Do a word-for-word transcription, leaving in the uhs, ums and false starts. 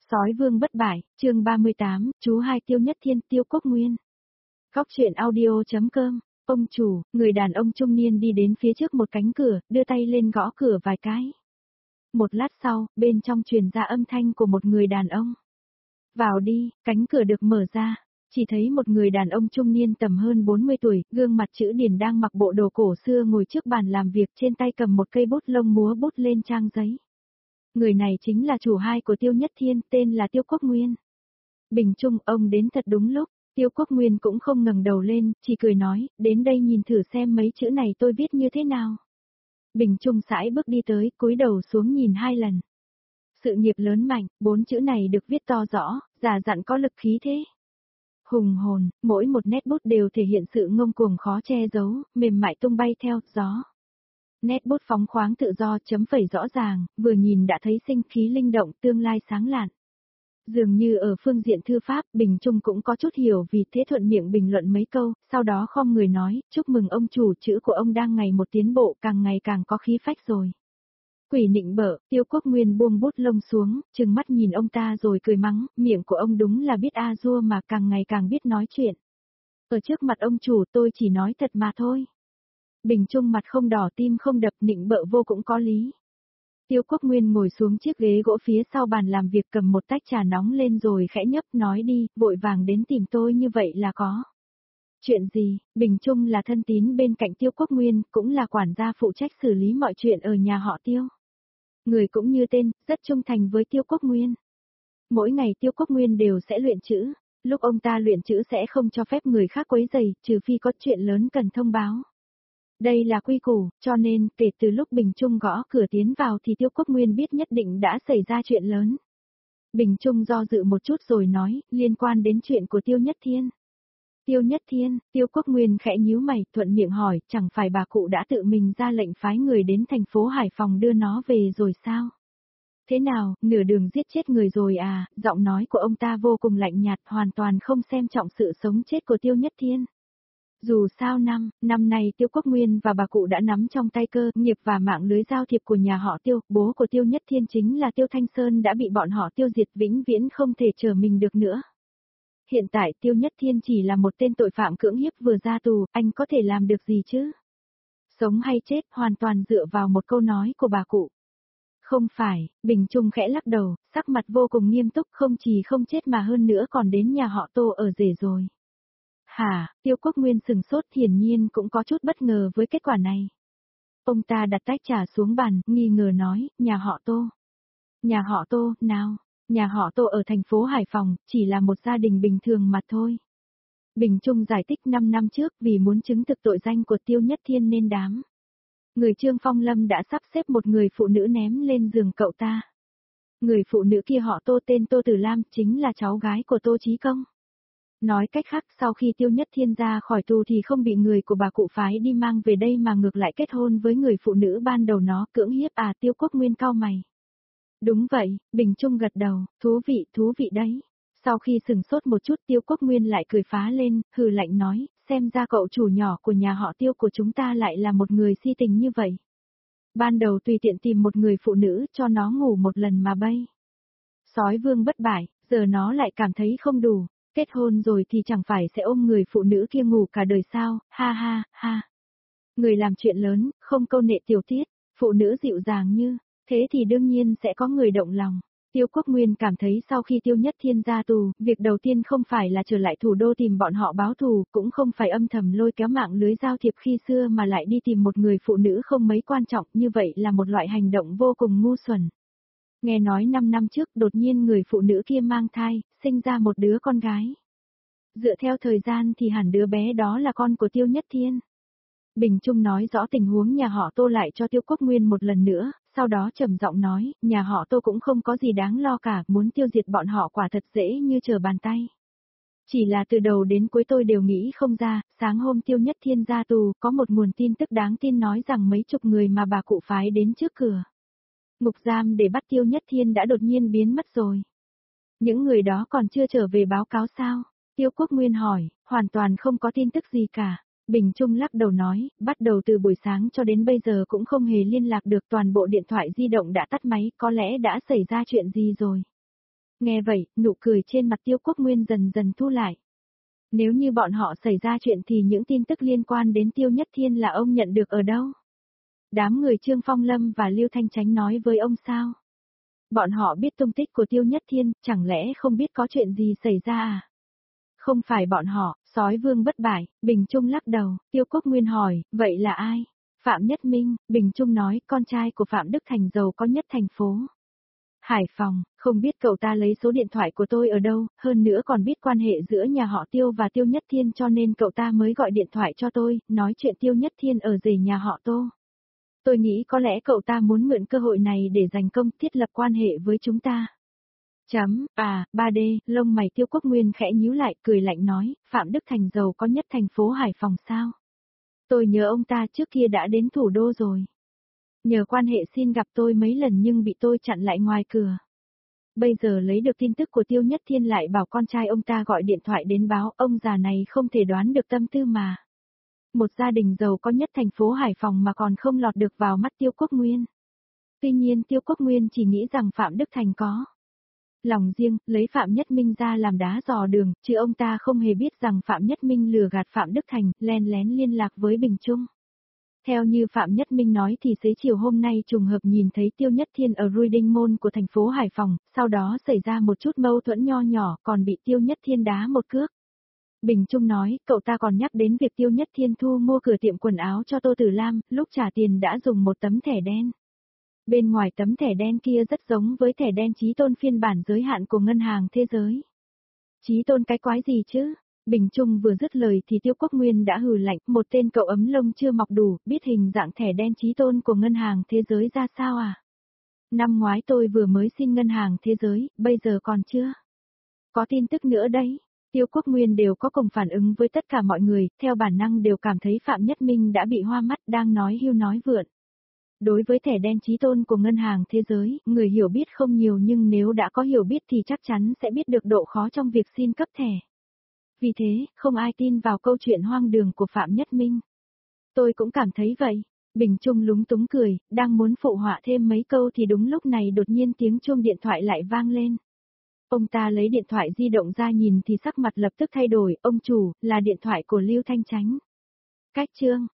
Sói vương bất bại, chương ba mươi tám, chú hai Tiêu Nhất Thiên, Tiêu Quốc Nguyên. Góc truyện audio.com, ông chủ, người đàn ông trung niên đi đến phía trước một cánh cửa, đưa tay lên gõ cửa vài cái. Một lát sau, bên trong truyền ra âm thanh của một người đàn ông. Vào đi, cánh cửa được mở ra, chỉ thấy một người đàn ông trung niên tầm hơn bốn mươi tuổi, gương mặt chữ điển đang mặc bộ đồ cổ xưa ngồi trước bàn làm việc, trên tay cầm một cây bút lông múa bút lên trang giấy. Người này chính là chủ hai của Tiêu Nhất Thiên, tên là Tiêu Quốc Nguyên. Bình Trung, ông đến thật đúng lúc. Tiêu Quốc Nguyên cũng không ngẩng đầu lên, chỉ cười nói, đến đây nhìn thử xem mấy chữ này tôi viết như thế nào. Bình Trung sải bước đi tới, cúi đầu xuống nhìn hai lần. Sự nghiệp lớn mạnh, bốn chữ này được viết to rõ, già dặn có lực khí thế. Hùng hồn, mỗi một nét bút đều thể hiện sự ngông cuồng khó che giấu, mềm mại tung bay theo gió. Nét bút phóng khoáng tự do, chấm phẩy rõ ràng, vừa nhìn đã thấy sinh khí linh động, tương lai sáng lạn. Dường như ở phương diện thư pháp, Bình Trung cũng có chút hiểu, vì thế thuận miệng bình luận mấy câu, sau đó khom người nói, chúc mừng ông chủ, chữ của ông đang ngày một tiến bộ, càng ngày càng có khí phách rồi. Quỷ nịnh bợ, Tiêu Quốc Nguyên buông bút lông xuống, trừng mắt nhìn ông ta rồi cười mắng, miệng của ông đúng là biết a dua mà càng ngày càng biết nói chuyện. Ở trước mặt ông chủ tôi chỉ nói thật mà thôi. Bình Trung mặt không đỏ tim không đập, nịnh bợ vô cũng có lý. Tiêu Quốc Nguyên ngồi xuống chiếc ghế gỗ phía sau bàn làm việc, cầm một tách trà nóng lên rồi khẽ nhấp, nói đi, vội vàng đến tìm tôi như vậy là có. Chuyện gì? Bình Trung là thân tín bên cạnh Tiêu Quốc Nguyên, cũng là quản gia phụ trách xử lý mọi chuyện ở nhà họ Tiêu. Người cũng như tên, rất trung thành với Tiêu Quốc Nguyên. Mỗi ngày Tiêu Quốc Nguyên đều sẽ luyện chữ, lúc ông ta luyện chữ sẽ không cho phép người khác quấy rầy, trừ phi có chuyện lớn cần thông báo. Đây là quy củ, cho nên, kể từ lúc Bình Trung gõ cửa tiến vào thì Tiêu Quốc Nguyên biết nhất định đã xảy ra chuyện lớn. Bình Trung do dự một chút rồi nói, liên quan đến chuyện của Tiêu Nhất Thiên. Tiêu Nhất Thiên, Tiêu Quốc Nguyên khẽ nhíu mày, thuận miệng hỏi, chẳng phải bà cụ đã tự mình ra lệnh phái người đến thành phố Hải Phòng đưa nó về rồi sao? Thế nào, nửa đường giết chết người rồi à? Giọng nói của ông ta vô cùng lạnh nhạt, hoàn toàn không xem trọng sự sống chết của Tiêu Nhất Thiên. Dù sao năm, năm nay Tiêu Quốc Nguyên và bà cụ đã nắm trong tay cơ nghiệp và mạng lưới giao thiệp của nhà họ Tiêu, bố của Tiêu Nhất Thiên chính là Tiêu Thanh Sơn đã bị bọn họ tiêu diệt, vĩnh viễn không thể trở mình được nữa. Hiện tại Tiêu Nhất Thiên chỉ là một tên tội phạm cưỡng hiếp vừa ra tù, anh có thể làm được gì chứ? Sống hay chết hoàn toàn dựa vào một câu nói của bà cụ. Không phải, Bình Trung khẽ lắc đầu, sắc mặt vô cùng nghiêm túc, không chỉ không chết mà hơn nữa còn đến nhà họ Tô ở rể rồi. Hả, Tiêu Quốc Nguyên sừng sốt, hiển nhiên cũng có chút bất ngờ với kết quả này. Ông ta đặt tách trà xuống bàn, nghi ngờ nói, nhà họ Tô. Nhà họ Tô, nào, nhà họ Tô ở thành phố Hải Phòng, chỉ là một gia đình bình thường mà thôi. Bình Trung giải thích năm năm trước vì muốn chứng thực tội danh của Tiêu Nhất Thiên nên đám. Người Trương Phong Lâm đã sắp xếp một người phụ nữ ném lên giường cậu ta. Người phụ nữ kia họ Tô, tên Tô Tử Lam, chính là cháu gái của Tô Chí Công. Nói cách khác, sau khi Tiêu Nhất Thiên ra khỏi tù thì không bị người của bà cụ phái đi mang về đây mà ngược lại kết hôn với người phụ nữ ban đầu nó cưỡng hiếp à? Tiêu Quốc Nguyên cau mày. Đúng vậy, Bình Trung gật đầu, thú vị, thú vị đấy. Sau khi sừng sốt một chút Tiêu Quốc Nguyên lại cười phá lên, hừ lạnh nói, xem ra cậu chủ nhỏ của nhà họ Tiêu của chúng ta lại là một người si tình như vậy. Ban đầu tùy tiện tìm một người phụ nữ cho nó ngủ một lần mà bay. Sói vương bất bại, giờ nó lại cảm thấy không đủ. Kết hôn rồi thì chẳng phải sẽ ôm người phụ nữ kia ngủ cả đời sao, ha ha, ha. Người làm chuyện lớn, không câu nệ tiểu tiết, phụ nữ dịu dàng như, thế thì đương nhiên sẽ có người động lòng. Tiêu Quốc Nguyên cảm thấy sau khi Tiêu Nhất Thiên ra tù, việc đầu tiên không phải là trở lại thủ đô tìm bọn họ báo thù, cũng không phải âm thầm lôi kéo mạng lưới giao thiệp khi xưa mà lại đi tìm một người phụ nữ không mấy quan trọng, như vậy là một loại hành động vô cùng ngu xuẩn. Nghe nói năm năm trước đột nhiên người phụ nữ kia mang thai, sinh ra một đứa con gái. Dựa theo thời gian thì hẳn đứa bé đó là con của Tiêu Nhất Thiên. Bình Trung nói rõ tình huống nhà họ Tô lại cho Tiêu Quốc Nguyên một lần nữa, sau đó trầm giọng nói, nhà họ Tô cũng không có gì đáng lo cả, muốn tiêu diệt bọn họ quả thật dễ như trở bàn tay. Chỉ là từ đầu đến cuối tôi đều nghĩ không ra, sáng hôm Tiêu Nhất Thiên ra tù, có một nguồn tin tức đáng tin nói rằng mấy chục người mà bà cụ phái đến trước cửa ngục giam để bắt Tiêu Nhất Thiên đã đột nhiên biến mất rồi. Những người đó còn chưa trở về báo cáo sao? Tiêu Quốc Nguyên hỏi, hoàn toàn không có tin tức gì cả. Bình Trung lắc đầu nói, bắt đầu từ buổi sáng cho đến bây giờ cũng không hề liên lạc được, toàn bộ điện thoại di động đã tắt máy, có lẽ đã xảy ra chuyện gì rồi. Nghe vậy, nụ cười trên mặt Tiêu Quốc Nguyên dần dần thu lại. Nếu như bọn họ xảy ra chuyện thì những tin tức liên quan đến Tiêu Nhất Thiên là ông nhận được ở đâu? Đám người Trương Phong Lâm và Lưu Thanh Chánh nói với ông sao? Bọn họ biết tung tích của Tiêu Nhất Thiên, chẳng lẽ không biết có chuyện gì xảy ra à? Không phải bọn họ, sói vương bất bại, Bình Trung lắc đầu, Tiêu Quốc Nguyên hỏi, vậy là ai? Phạm Nhất Minh, Bình Trung nói, con trai của Phạm Đức Thành giàu có nhất thành phố Hải Phòng, không biết cậu ta lấy số điện thoại của tôi ở đâu, hơn nữa còn biết quan hệ giữa nhà họ Tiêu và Tiêu Nhất Thiên cho nên cậu ta mới gọi điện thoại cho tôi, nói chuyện Tiêu Nhất Thiên ở rể nhà họ Tô. Tôi nghĩ có lẽ cậu ta muốn mượn cơ hội này để giành công thiết lập quan hệ với chúng ta. Chấm, à, ba D, lông mày Tiêu Quốc Nguyên khẽ nhíu lại, cười lạnh nói, Phạm Đức Thành giàu có nhất thành phố Hải Phòng sao? Tôi nhớ ông ta trước kia đã đến thủ đô rồi. Nhờ quan hệ xin gặp tôi mấy lần nhưng bị tôi chặn lại ngoài cửa. Bây giờ lấy được tin tức của Tiêu Nhất Thiên lại bảo con trai ông ta gọi điện thoại đến báo, ông già này không thể đoán được tâm tư mà. Một gia đình giàu có nhất thành phố Hải Phòng mà còn không lọt được vào mắt Tiêu Quốc Nguyên. Tuy nhiên Tiêu Quốc Nguyên chỉ nghĩ rằng Phạm Đức Thành có lòng riêng, lấy Phạm Nhất Minh ra làm đá dò đường, chứ ông ta không hề biết rằng Phạm Nhất Minh lừa gạt Phạm Đức Thành, len lén liên lạc với Bình Trung. Theo như Phạm Nhất Minh nói thì xế chiều hôm nay trùng hợp nhìn thấy Tiêu Nhất Thiên ở Reading Mall của thành phố Hải Phòng, sau đó xảy ra một chút mâu thuẫn nho nhỏ còn bị Tiêu Nhất Thiên đá một cước. Bình Trung nói, cậu ta còn nhắc đến việc Tiêu Nhất Thiên thu mua cửa tiệm quần áo cho Tô Tử Lam, lúc trả tiền đã dùng một tấm thẻ đen. Bên ngoài tấm thẻ đen kia rất giống với thẻ đen Chí Tôn phiên bản giới hạn của Ngân hàng Thế giới. Chí Tôn cái quái gì chứ? Bình Trung vừa dứt lời thì Tiêu Quốc Nguyên đã hừ lạnh, một tên cậu ấm lông chưa mọc đủ, biết hình dạng thẻ đen Chí Tôn của Ngân hàng Thế giới ra sao à? Năm ngoái tôi vừa mới xin Ngân hàng Thế giới, bây giờ còn chưa? Có tin tức nữa đấy. Tiêu Quốc Nguyên đều có cùng phản ứng với tất cả mọi người, theo bản năng đều cảm thấy Phạm Nhất Minh đã bị hoa mắt đang nói hưu nói vượn. Đối với thẻ đen Chí Tôn của Ngân hàng Thế giới, người hiểu biết không nhiều nhưng nếu đã có hiểu biết thì chắc chắn sẽ biết được độ khó trong việc xin cấp thẻ. Vì thế, không ai tin vào câu chuyện hoang đường của Phạm Nhất Minh. Tôi cũng cảm thấy vậy. Bình Trung lúng túng cười, đang muốn phụ họa thêm mấy câu thì đúng lúc này đột nhiên tiếng chuông điện thoại lại vang lên. Ông ta lấy điện thoại di động ra nhìn thì sắc mặt lập tức thay đổi, ông chủ, là điện thoại của Lưu Thanh Chánh. Cách chương.